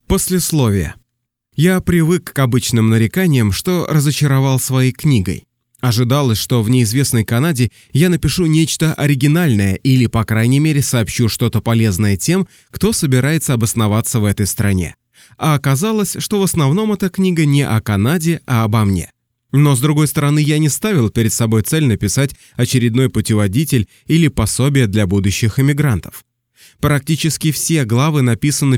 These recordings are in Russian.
Послесловие. Я привык к обычным нареканиям, что разочаровал своей книгой. Ожидалось, что в неизвестной Канаде я напишу нечто оригинальное или, по крайней мере, сообщу что-то полезное тем, кто собирается обосноваться в этой стране. А оказалось, что в основном эта книга не о Канаде, а обо мне. Но, с другой стороны, я не ставил перед собой цель написать очередной путеводитель или пособие для будущих эмигрантов. Практически все главы написаны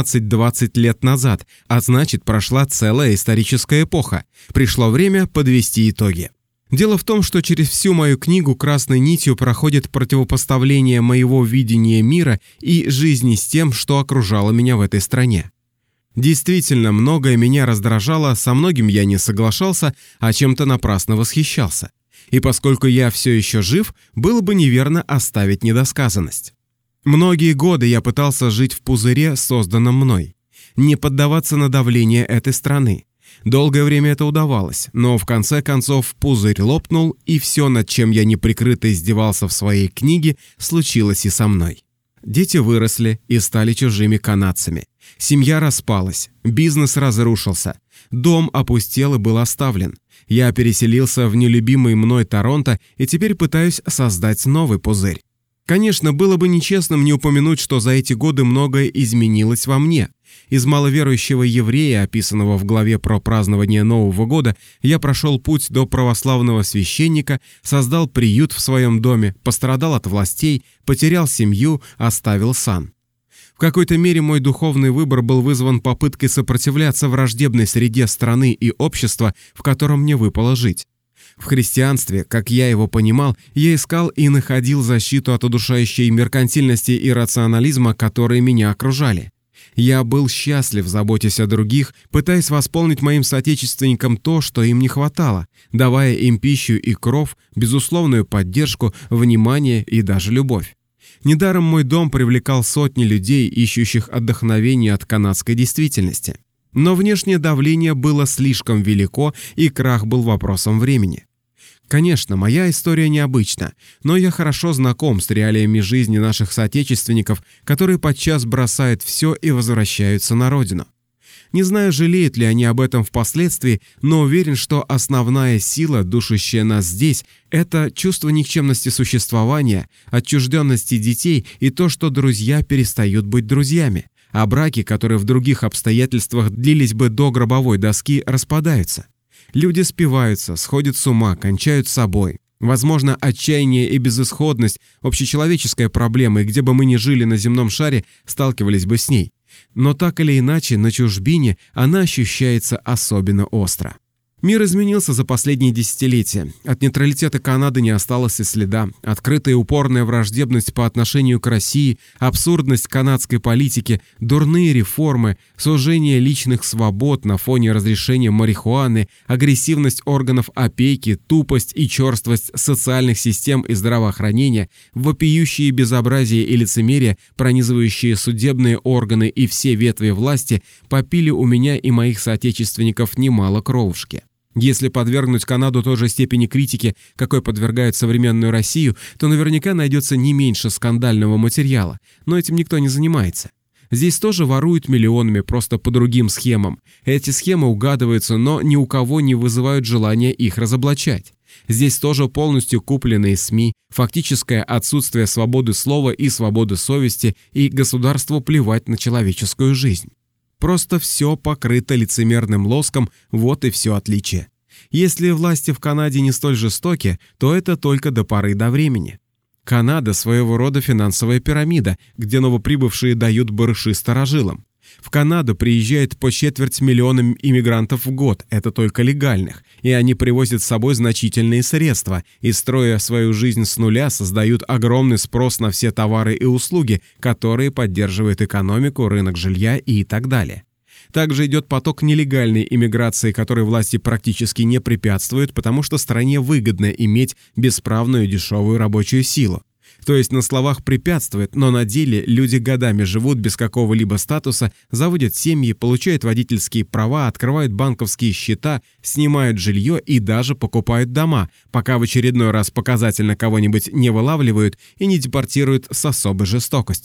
15-20 лет назад, а значит, прошла целая историческая эпоха. Пришло время подвести итоги. Дело в том, что через всю мою книгу красной нитью проходит противопоставление моего видения мира и жизни с тем, что окружало меня в этой стране. Действительно, многое меня раздражало, со многим я не соглашался, а чем-то напрасно восхищался. И поскольку я все еще жив, было бы неверно оставить недосказанность. Многие годы я пытался жить в пузыре, созданном мной, не поддаваться на давление этой страны. Долгое время это удавалось, но в конце концов пузырь лопнул, и все, над чем я неприкрыто издевался в своей книге, случилось и со мной. Дети выросли и стали чужими канадцами. Семья распалась, бизнес разрушился, дом опустел и был оставлен. Я переселился в нелюбимый мной Торонто и теперь пытаюсь создать новый пузырь. Конечно, было бы нечестным не упомянуть, что за эти годы многое изменилось во мне. Из маловерующего еврея, описанного в главе про празднование Нового года, я прошел путь до православного священника, создал приют в своем доме, пострадал от властей, потерял семью, оставил сан. В какой-то мере мой духовный выбор был вызван попыткой сопротивляться враждебной среде страны и общества, в котором мне выпало жить. В христианстве, как я его понимал, я искал и находил защиту от удушающей меркантильности и рационализма, которые меня окружали. Я был счастлив, заботясь о других, пытаясь восполнить моим соотечественникам то, что им не хватало, давая им пищу и кров, безусловную поддержку, внимание и даже любовь. Недаром мой дом привлекал сотни людей, ищущих отдохновения от канадской действительности. Но внешнее давление было слишком велико, и крах был вопросом времени. Конечно, моя история необычна, но я хорошо знаком с реалиями жизни наших соотечественников, которые подчас бросают все и возвращаются на родину. Не знаю, жалеют ли они об этом впоследствии, но уверен, что основная сила, душащая нас здесь, это чувство никчемности существования, отчужденности детей и то, что друзья перестают быть друзьями, а браки, которые в других обстоятельствах длились бы до гробовой доски, распадаются. Люди спиваются, сходят с ума, кончают с собой. Возможно, отчаяние и безысходность – общечеловеческая проблема, и где бы мы ни жили на земном шаре, сталкивались бы с ней. Но так или иначе, на чужбине она ощущается особенно остро. Мир изменился за последние десятилетия. От нейтралитета Канады не осталось и следа. Открытая и упорная враждебность по отношению к России, абсурдность канадской политики, дурные реформы, сужение личных свобод на фоне разрешения марихуаны, агрессивность органов опеки, тупость и черствость социальных систем и здравоохранения, вопиющие безобразие и лицемерие, пронизывающие судебные органы и все ветви власти, попили у меня и моих соотечественников немало кровушки. Если подвергнуть Канаду той же степени критики, какой подвергают современную Россию, то наверняка найдется не меньше скандального материала, но этим никто не занимается. Здесь тоже воруют миллионами, просто по другим схемам. Эти схемы угадываются, но ни у кого не вызывают желания их разоблачать. Здесь тоже полностью купленные СМИ, фактическое отсутствие свободы слова и свободы совести, и государству плевать на человеческую жизнь. Просто все покрыто лицемерным лоском, вот и все отличие. Если власти в Канаде не столь жестоки, то это только до поры до времени. Канада – своего рода финансовая пирамида, где новоприбывшие дают барыши старожилам. В Канаду приезжает по 250 000 иммигрантов в год, это только легальных, и они привозят с собой значительные средства и, строя свою жизнь с нуля, создают огромный спрос на все товары и услуги, которые поддерживают экономику, рынок жилья и так далее. Также идет поток нелегальной иммиграции, которой власти практически не препятствуют, потому что стране выгодно иметь бесправную дешевую рабочую силу. То есть на словах препятствует, но на деле люди годами живут без какого-либо статуса, заводят семьи, получают водительские права, открывают банковские счета, снимают жилье и даже покупают дома, пока в очередной раз показательно кого-нибудь не вылавливают и не депортируют с особой жестокостью.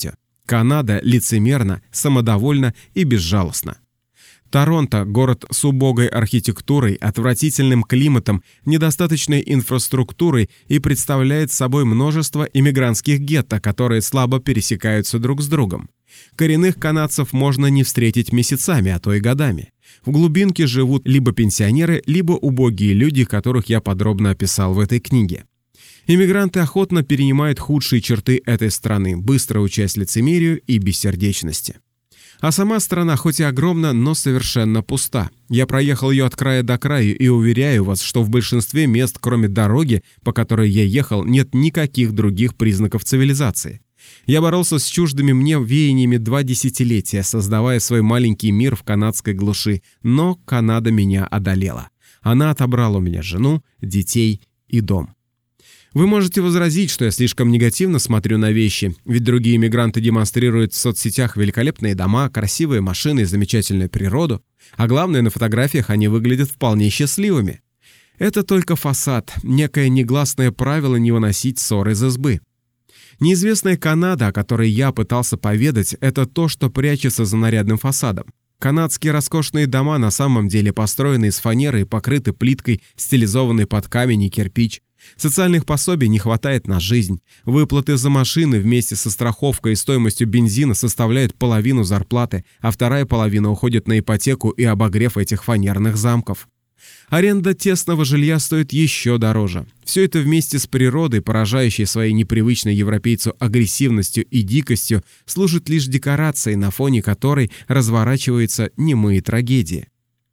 Канада лицемерна, самодовольна и безжалостна. Торонто – город с убогой архитектурой, отвратительным климатом, недостаточной инфраструктурой и представляет собой множество иммигрантских гетто, которые слабо пересекаются друг с другом. Коренных канадцев можно не встретить месяцами, а то и годами. В глубинке живут либо пенсионеры, либо убогие люди, которых я подробно описал в этой книге. Иммигранты охотно перенимают худшие черты этой страны, быстро учась лицемерию и бессердечности. А сама страна хоть и огромна, но совершенно пуста. Я проехал ее от края до края и уверяю вас, что в большинстве мест, кроме дороги, по которой я ехал, нет никаких других признаков цивилизации. Я боролся с чуждыми мне веяниями 2 десятилетия, создавая свой маленький мир в канадской глуши, но Канада меня одолела. Она отобрала у меня жену, детей и дом. Вы можете возразить, что я слишком негативно смотрю на вещи, ведь другие мигранты демонстрируют в соцсетях великолепные дома, красивые машины и замечательную природу, а главное, на фотографиях они выглядят вполне счастливыми. Это только фасад, некое негласное правило не выносить ссор из избы. Неизвестная Канада, о которой я пытался поведать, это то, что прячется за нарядным фасадом. Канадские роскошные дома на самом деле построены из фанеры и покрыты плиткой, стилизованной под камень и кирпич. Социальных пособий не хватает на жизнь. Выплаты за машины вместе со страховкой и стоимостью бензина составляют половину зарплаты, а вторая половина уходит на ипотеку и обогрев этих фанерных замков. Аренда тесного жилья стоит еще дороже. Все это вместе с природой, поражающей своей непривычной европейцу агрессивностью и дикостью, служит лишь декорацией, на фоне которой разворачиваются немые трагедии.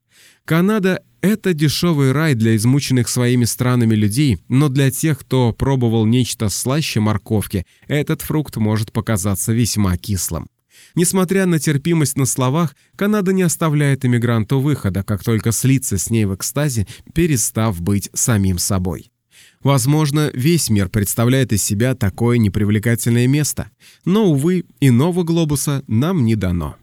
Канада – это дешевый рай для измученных своими странами людей, но для тех, кто пробовал нечто слаще морковки, этот фрукт может показаться весьма кислым. Несмотря на терпимость на словах, Канада не оставляет иммигранту выхода, как только слиться с ней в экстазе, перестав быть самим собой. Возможно, весь мир представляет из себя такое непривлекательное место, но, увы, иного глобуса нам не дано.